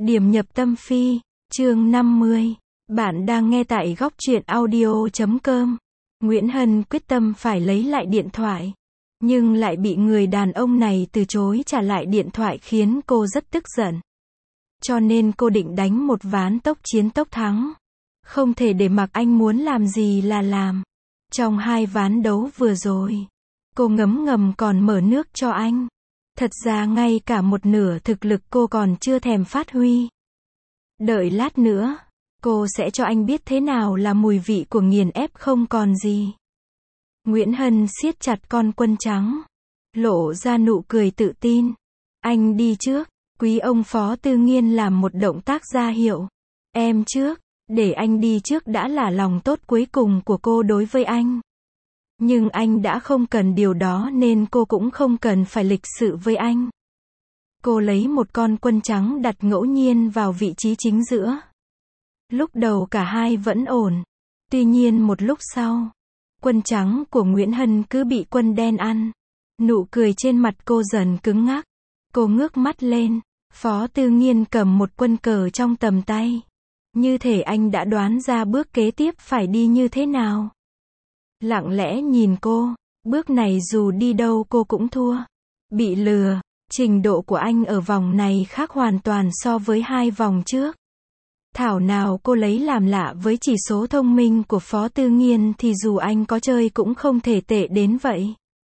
Điểm nhập tâm phi, chương 50. Bạn đang nghe tại góc truyện audio.com. Nguyễn Hân quyết tâm phải lấy lại điện thoại, nhưng lại bị người đàn ông này từ chối trả lại điện thoại khiến cô rất tức giận. Cho nên cô định đánh một ván tốc chiến tốc thắng. Không thể để mặc anh muốn làm gì là làm. Trong 2 ván đấu vừa rồi, cô ngấm ngầm còn mở nước cho anh. Thật ra ngay cả một nửa thực lực cô còn chưa thèm phát huy. Đợi lát nữa, cô sẽ cho anh biết thế nào là mùi vị của nghiền ép không còn gì. Nguyễn Hân siết chặt con quân trắng, lộ ra nụ cười tự tin. Anh đi trước. Quý ông Phó Tư Nghiên làm một động tác ra hiệu. Em trước. Để anh đi trước đã là lòng tốt cuối cùng của cô đối với anh. Nhưng anh đã không cần điều đó nên cô cũng không cần phải lịch sự với anh. Cô lấy một con quân trắng đặt ngẫu nhiên vào vị trí chính giữa. Lúc đầu cả hai vẫn ổn. Tuy nhiên một lúc sau, quân trắng của Nguyễn Hân cứ bị quân đen ăn. Nụ cười trên mặt cô dần cứng ngắc. Cô ngước mắt lên. Phó Tư Nghiên cầm một quân cờ trong tầm tay. Như thể anh đã đoán ra bước kế tiếp phải đi như thế nào. Lặng lẽ nhìn cô, bước này dù đi đâu cô cũng thua. Bị lừa, trình độ của anh ở vòng này khác hoàn toàn so với 2 vòng trước. Thảo nào cô lấy làm lạ với chỉ số thông minh của Phó Tư Nghiên thì dù anh có chơi cũng không thể tệ đến vậy.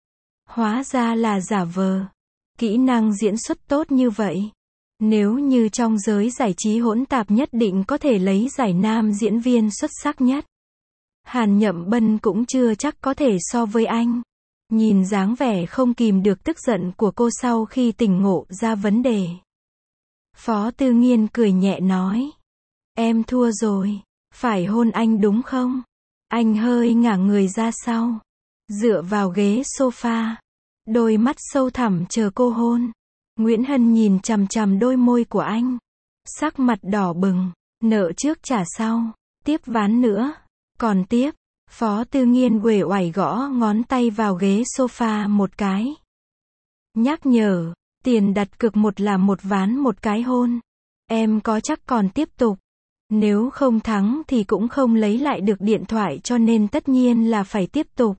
Hóa ra là giả vờ. Kỹ năng diễn xuất tốt như vậy. Nếu như trong giới giải trí hỗn tạp nhất định có thể lấy giải nam diễn viên xuất sắc nhất. Hàn Nhậm Bân cũng chưa chắc có thể so với anh. Nhìn dáng vẻ không kìm được tức giận của cô sau khi tỉnh ngộ ra vấn đề. Phó Tư Nghiên cười nhẹ nói. Em thua rồi. Phải hôn anh đúng không? Anh hơi ngả người ra sau. Dựa vào ghế sofa. Đôi mắt sâu thẳm chờ cô hôn. Nguyễn Hân nhìn chằm chằm đôi môi của anh. Sắc mặt đỏ bừng. Nợ trước trả sau. Tiếp ván nữa. Còn tiếp. Phó Tư Nghiên uể oải gõ ngón tay vào ghế sofa một cái. Nhắc nhở. Tiền đặt cược một là một ván một cái hôn. Em có chắc còn tiếp tục. Nếu không thắng thì cũng không lấy lại được điện thoại cho nên tất nhiên là phải tiếp tục.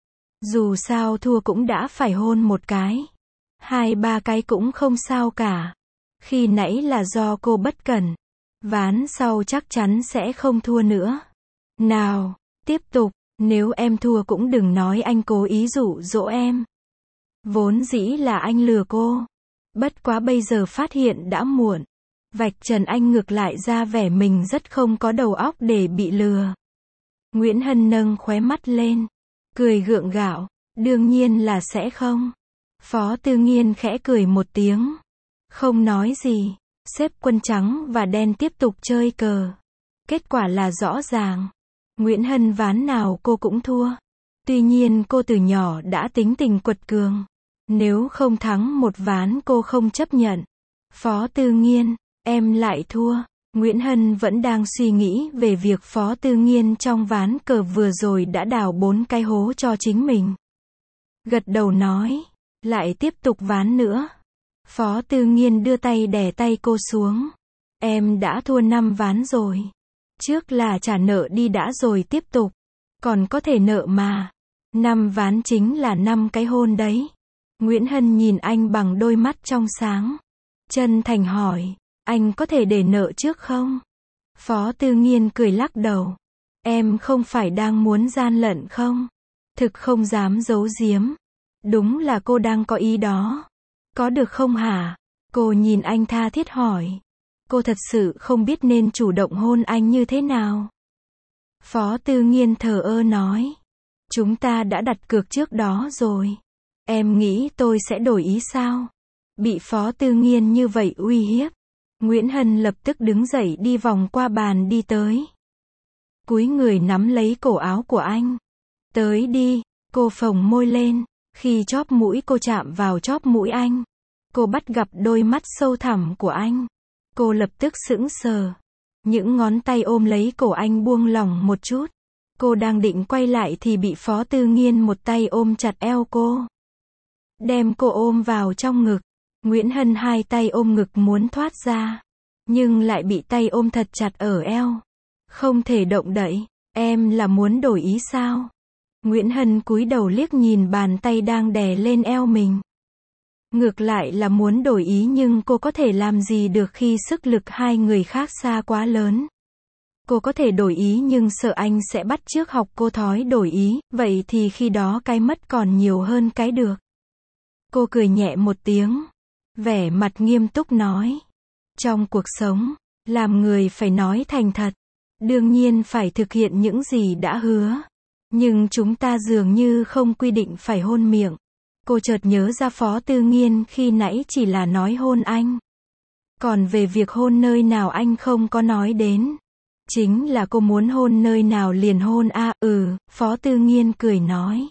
Dù sao thua cũng đã phải hôn một cái. 2-3 cái cũng không sao cả. Khi nãy là do cô bất cẩn. Ván sau chắc chắn sẽ không thua nữa. Nào, tiếp tục. Nếu em thua cũng đừng nói anh cố ý dụ dỗ em. Vốn dĩ là anh lừa cô. Bất quá bây giờ phát hiện đã muộn. Vạch trần anh ngược lại ra vẻ mình rất không có đầu óc để bị lừa. Nguyễn Hân nâng khóe mắt lên. Cười gượng gạo. Đương nhiên là sẽ không. Phó Tư Nghiên khẽ cười một tiếng. Không nói gì. Xếp quân trắng và đen tiếp tục chơi cờ. Kết quả là rõ ràng. Nguyễn Hân ván nào cô cũng thua. Tuy nhiên cô từ nhỏ đã tính tình quật cường. Nếu không thắng một ván cô không chấp nhận. Phó Tư Nghiên, em lại thua. Nguyễn Hân vẫn đang suy nghĩ về việc Phó Tư Nghiên trong ván cờ vừa rồi đã đào 4 cái hố cho chính mình. Gật đầu nói. Lại tiếp tục ván nữa. Phó Tư Nghiên đưa tay đè tay cô xuống. Em đã thua 5 ván rồi. Trước là trả nợ đi đã rồi tiếp tục. Còn có thể nợ mà. 5 ván chính là 5 cái hôn đấy. Nguyễn Hân nhìn anh bằng đôi mắt trong sáng. Chân thành hỏi. Anh có thể để nợ trước không? Phó Tư Nghiên cười lắc đầu. Em không phải đang muốn gian lận không? Thực không dám giấu giếm. Đúng là cô đang có ý đó. Có được không hả? Cô nhìn anh tha thiết hỏi. Cô thật sự không biết nên chủ động hôn anh như thế nào. Phó Tư Nghiên thờ ơ nói. Chúng ta đã đặt cược trước đó rồi. Em nghĩ tôi sẽ đổi ý sao? Bị Phó Tư Nghiên như vậy uy hiếp. Nguyễn Hân lập tức đứng dậy đi vòng qua bàn đi tới. Cúi người nắm lấy cổ áo của anh. Tới đi, cô phồng môi lên. Khi chóp mũi cô chạm vào chóp mũi anh, cô bắt gặp đôi mắt sâu thẳm của anh. Cô lập tức sững sờ. Những ngón tay ôm lấy cổ anh buông lỏng một chút. Cô đang định quay lại thì bị Phó Tư Nghiên một tay ôm chặt eo cô. Đem cô ôm vào trong ngực. Nguyễn Hân 2 tay ôm ngực muốn thoát ra. nhưng lại bị tay ôm thật chặt ở eo. Không thể động đậy. Em là muốn đổi ý sao? Nguyễn Hân cúi đầu liếc nhìn bàn tay đang đè lên eo mình. Ngược lại là muốn đổi ý nhưng cô có thể làm gì được khi sức lực hai người khác xa quá lớn. Cô có thể đổi ý nhưng sợ anh sẽ bắt chước học cô thói đổi ý, vậy thì khi đó cái mất còn nhiều hơn cái được. Cô cười nhẹ một tiếng, vẻ mặt nghiêm túc nói. Trong cuộc sống, làm người phải nói thành thật. Đương nhiên phải thực hiện những gì đã hứa. Nhưng chúng ta dường như không quy định phải hôn miệng. Cô chợt nhớ ra Phó Tư Nghiên khi nãy chỉ là nói hôn anh. Còn về việc hôn nơi nào anh không có nói đến. Chính là cô muốn hôn nơi nào liền hôn à, Phó Tư Nghiên cười nói.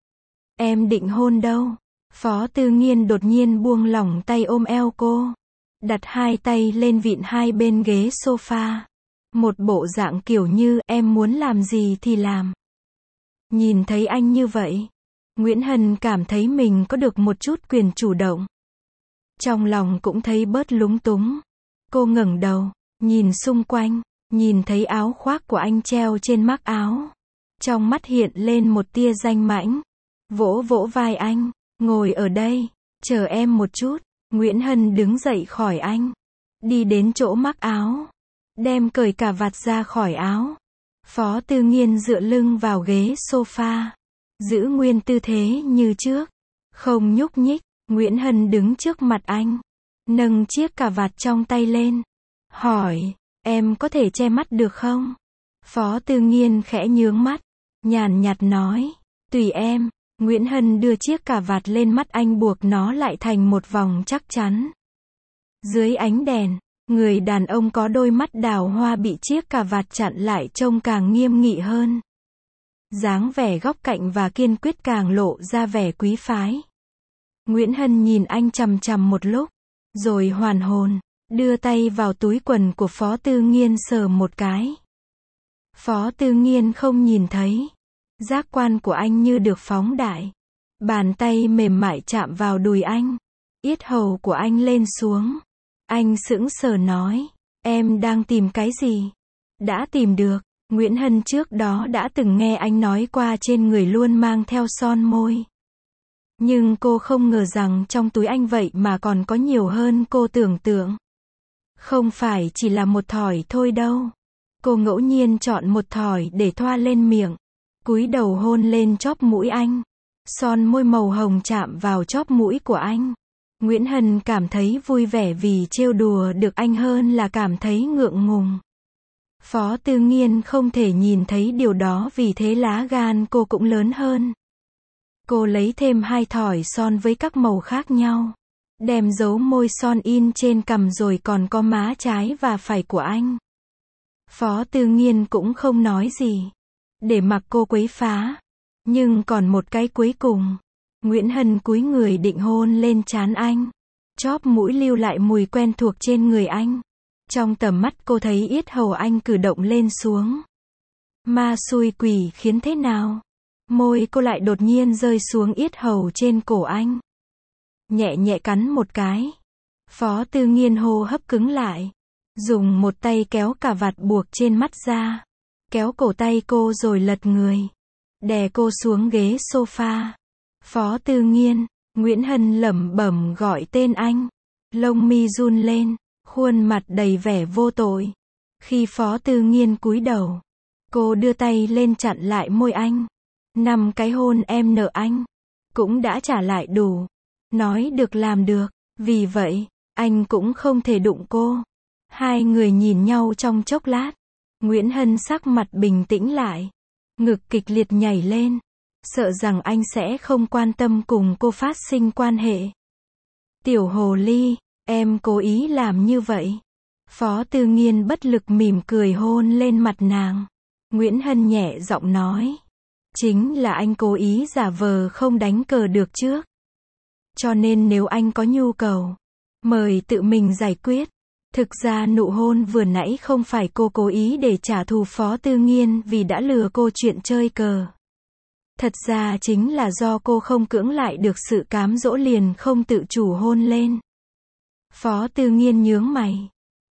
Em định hôn đâu? Phó Tư Nghiên đột nhiên buông lỏng tay ôm eo cô. Đặt hai tay lên vịn hai bên ghế sofa. Một bộ dạng kiểu như em muốn làm gì thì làm. Nhìn thấy anh như vậy, Nguyễn Hân cảm thấy mình có được một chút quyền chủ động. Trong lòng cũng thấy bớt lúng túng. Cô ngẩng đầu, nhìn xung quanh, nhìn thấy áo khoác của anh treo trên mác áo. Trong mắt hiện lên một tia danh mãnh. Vỗ vỗ vai anh, ngồi ở đây, chờ em một chút. Nguyễn Hân đứng dậy khỏi anh, đi đến chỗ mác áo, đem cởi cà vạt ra khỏi áo. Phó Tư Nghiên dựa lưng vào ghế sofa, giữ nguyên tư thế như trước, không nhúc nhích. Nguyễn Hân đứng trước mặt anh, nâng chiếc cà vạt trong tay lên, hỏi, em có thể che mắt được không? Phó Tư Nghiên khẽ nhướng mắt, nhàn nhạt nói, tùy em. Nguyễn Hân đưa chiếc cà vạt lên mắt anh buộc nó lại thành một vòng chắc chắn. Dưới ánh đèn, người đàn ông có đôi mắt đào hoa bị chiếc cà vạt chặn lại trông càng nghiêm nghị hơn. Dáng vẻ góc cạnh và kiên quyết càng lộ ra vẻ quý phái. Nguyễn Hân nhìn anh chằm chằm một lúc, rồi hoàn hồn, đưa tay vào túi quần của Phó Tư Nghiên sờ một cái. Phó Tư Nghiên không nhìn thấy. Giác quan của anh như được phóng đại. Bàn tay mềm mại chạm vào đùi anh. Yết hầu của anh lên xuống. Anh sững sờ nói, em đang tìm cái gì? Đã tìm được. Nguyễn Hân trước đó đã từng nghe anh nói qua trên người luôn mang theo son môi. Nhưng cô không ngờ rằng trong túi anh vậy mà còn có nhiều hơn cô tưởng tượng. Không phải chỉ là một thỏi thôi đâu. Cô ngẫu nhiên chọn một thỏi để thoa lên miệng. Cúi đầu hôn lên chóp mũi anh. Son môi màu hồng chạm vào chóp mũi của anh. Nguyễn Hân cảm thấy vui vẻ vì trêu đùa được anh hơn là cảm thấy ngượng ngùng. Phó Tư Nghiên không thể nhìn thấy điều đó vì thế lá gan cô cũng lớn hơn. Cô lấy thêm 2 thỏi son với các màu khác nhau. Đem dấu môi son in trên cằm rồi còn có má trái và phải của anh. Phó Tư Nghiên cũng không nói gì. Để mặc cô quấy phá. Nhưng còn một cái cuối cùng. Nguyễn Hân cúi người định hôn lên trán anh. Chóp mũi lưu lại mùi quen thuộc trên người anh. Trong tầm mắt cô thấy yết hầu anh cử động lên xuống. Ma xui quỷ khiến thế nào? Môi cô lại đột nhiên rơi xuống yết hầu trên cổ anh. Nhẹ nhẹ cắn một cái. Phó Tư Nghiên hô hấp cứng lại. Dùng một tay kéo cà vạt buộc trên mắt ra. Kéo cổ tay cô rồi lật người. Đè cô xuống ghế sofa. Phó Tư Nghiên. Nguyễn Hân lẩm bẩm gọi tên anh. Lông mi run lên. Khuôn mặt đầy vẻ vô tội. Khi Phó Tư Nghiên cúi đầu, cô đưa tay lên chặn lại môi anh. 5 cái hôn em nợ anh. Cũng đã trả lại đủ. Nói được làm được. Vì vậy, anh cũng không thể đụng cô. Hai người nhìn nhau trong chốc lát. Nguyễn Hân sắc mặt bình tĩnh lại. Ngực kịch liệt nhảy lên. Sợ rằng anh sẽ không quan tâm cùng cô phát sinh quan hệ. Tiểu hồ ly, em cố ý làm như vậy. Phó Tư Nghiên bất lực mỉm cười hôn lên mặt nàng. Nguyễn Hân nhẹ giọng nói. Chính là anh cố ý giả vờ không đánh cờ được trước. Cho nên nếu anh có nhu cầu, mời tự mình giải quyết. Thực ra nụ hôn vừa nãy không phải cô cố ý để trả thù Phó Tư Nghiên vì đã lừa cô chuyện chơi cờ. Thật ra chính là do cô không cưỡng lại được sự cám dỗ liền không tự chủ hôn lên. Phó Tư Nghiên nhướng mày.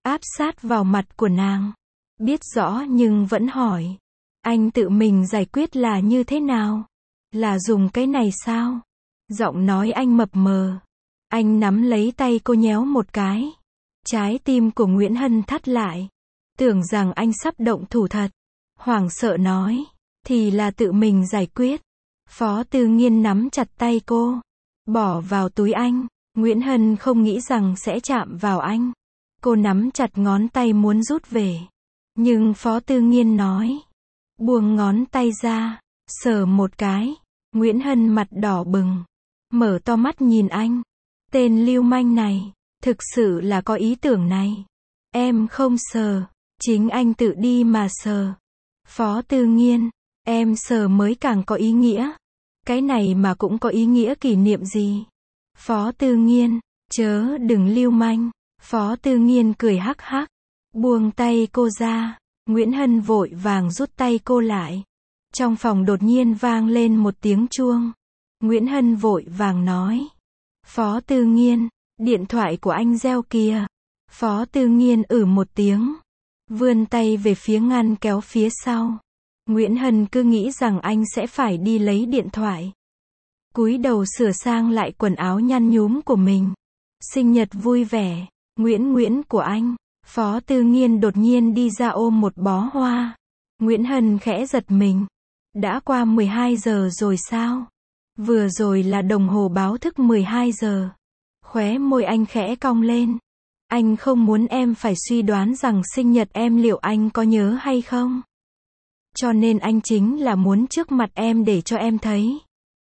áp sát vào mặt của nàng. Biết rõ nhưng vẫn hỏi. Anh tự mình giải quyết là như thế nào? Là dùng cái này sao? Giọng nói anh mập mờ. Anh nắm lấy tay cô nhéo một cái. Trái tim của Nguyễn Hân thắt lại. Tưởng rằng anh sắp động thủ thật. Hoảng sợ nói. Thì là tự mình giải quyết. Phó Tư Nghiên nắm chặt tay cô. Bỏ vào túi anh. Nguyễn Hân không nghĩ rằng sẽ chạm vào anh. Cô nắm chặt ngón tay muốn rút về. Nhưng Phó Tư Nghiên nói. Buông ngón tay ra. Sờ một cái. Nguyễn Hân mặt đỏ bừng. Mở to mắt nhìn anh. Tên lưu manh này. Thực sự là có ý tưởng này. Em không sờ. Chính anh tự đi mà sờ. Phó Tư Nghiên. Em sờ mới càng có ý nghĩa. Cái này mà cũng có ý nghĩa kỷ niệm gì? Phó Tư Nghiên. Chớ đừng lưu manh. Phó Tư Nghiên cười hắc hắc. Buông tay cô ra. Nguyễn Hân vội vàng rút tay cô lại. Trong phòng đột nhiên vang lên một tiếng chuông. Nguyễn Hân vội vàng nói. Phó Tư Nghiên. Điện thoại của anh reo kìa. Phó Tư Nghiên một tiếng. Vươn tay về phía ngăn kéo phía sau. Nguyễn Hân cứ nghĩ rằng anh sẽ phải đi lấy điện thoại. Cúi đầu sửa sang lại quần áo nhăn nhúm của mình. Sinh nhật vui vẻ. Nguyễn của anh. Phó Tư Nghiên đột nhiên đi ra ôm một bó hoa. Nguyễn Hân khẽ giật mình. Đã qua 12 giờ rồi sao? Vừa rồi là đồng hồ báo thức 12 giờ. Khóe môi anh khẽ cong lên. Anh không muốn em phải suy đoán rằng sinh nhật em liệu anh có nhớ hay không. Cho nên anh chính là muốn trước mặt em để cho em thấy.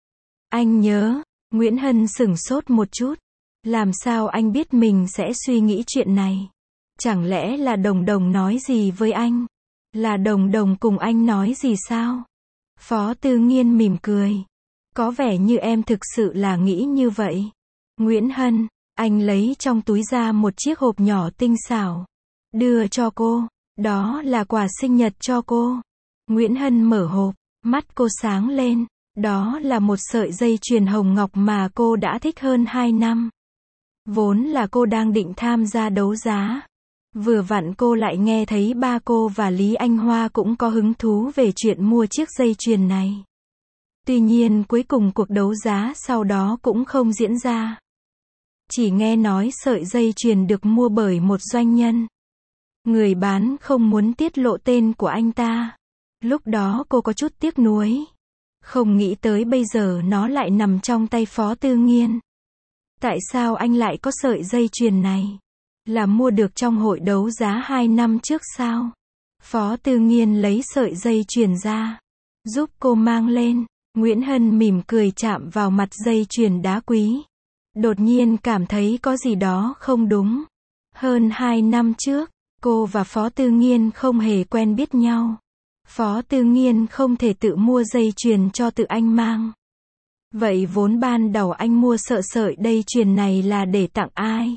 Anh nhớ. Nguyễn Hân sửng sốt một chút. Làm sao anh biết mình sẽ suy nghĩ chuyện này? Chẳng lẽ là Đồng Đồng nói gì với anh? Là Đồng Đồng cùng anh nói gì sao? Phó Tư Nghiên mỉm cười. Có vẻ như em thực sự là nghĩ như vậy. Nguyễn Hân. Anh lấy trong túi ra một chiếc hộp nhỏ tinh xảo. Đưa cho cô. Đó là quà sinh nhật cho cô. Nguyễn Hân mở hộp. Mắt cô sáng lên. Đó là một sợi dây chuyền hồng ngọc mà cô đã thích hơn 2 năm. Vốn là cô đang định tham gia đấu giá. Vừa vặn cô lại nghe thấy ba cô và Lý Anh Hoa cũng có hứng thú về chuyện mua chiếc dây chuyền này. Tuy nhiên cuối cùng cuộc đấu giá sau đó cũng không diễn ra. Chỉ nghe nói sợi dây chuyền được mua bởi một doanh nhân. Người bán không muốn tiết lộ tên của anh ta. Lúc đó cô có chút tiếc nuối. Không nghĩ tới bây giờ nó lại nằm trong tay Phó Tư Nghiên. Tại sao anh lại có sợi dây chuyền này? Là mua được trong hội đấu giá 2 năm trước sao? Phó Tư Nghiên lấy sợi dây chuyền ra. Giúp cô mang lên. Nguyễn Hân mỉm cười chạm vào mặt dây chuyền đá quý. Đột nhiên cảm thấy có gì đó không đúng. Hơn 2 năm trước, cô và Phó Tư Nghiên không hề quen biết nhau. Phó Tư Nghiên không thể tự mua dây chuyền cho tự anh mang. Vậy vốn ban đầu anh mua sợi dây chuyền này là để tặng ai?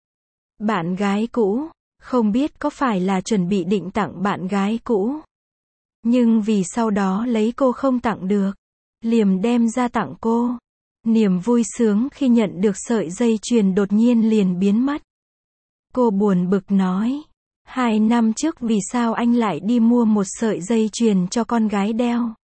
Bạn gái cũ. Không biết có phải là chuẩn bị định tặng bạn gái cũ. Nhưng vì sau đó lấy cô không tặng được. Liềm đem ra tặng cô. Niềm vui sướng khi nhận được sợi dây chuyền đột nhiên liền biến mất. Cô buồn bực nói. 2 năm trước vì sao anh lại đi mua một sợi dây chuyền cho con gái đeo?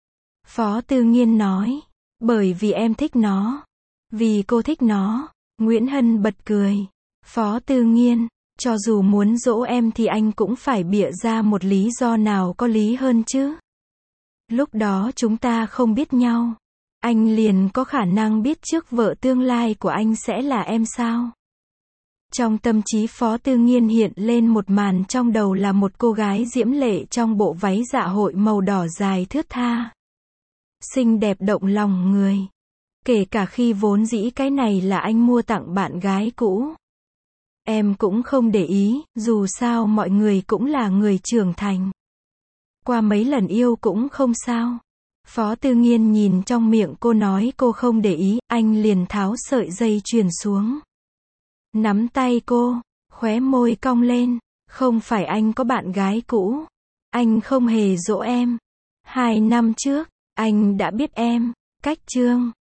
Phó Tư Nghiên nói. Bởi vì em thích nó. Vì cô thích nó. Nguyễn Hân bật cười. Phó Tư Nghiên. Cho dù muốn dỗ em thì anh cũng phải bịa ra một lý do nào có lý hơn chứ. Lúc đó chúng ta không biết nhau. Anh liền có khả năng biết trước vợ tương lai của anh sẽ là em sao? Trong tâm trí Phó Tư Nghiên hiện lên một màn trong đầu là một cô gái diễm lệ trong bộ váy dạ hội màu đỏ dài thướt tha. Xinh đẹp động lòng người. Kể cả khi vốn dĩ cái này là anh mua tặng bạn gái cũ. Em cũng không để ý, dù sao mọi người cũng là người trưởng thành. Qua mấy lần yêu cũng không sao. Phó Tư Nghiên nhìn trong miệng cô nói cô không để ý, anh liền tháo sợi dây chuyền xuống. Nắm tay cô, khóe môi cong lên. Không phải anh có bạn gái cũ. Anh không hề dỗ em. 2 năm trước, anh đã biết em. Cách chương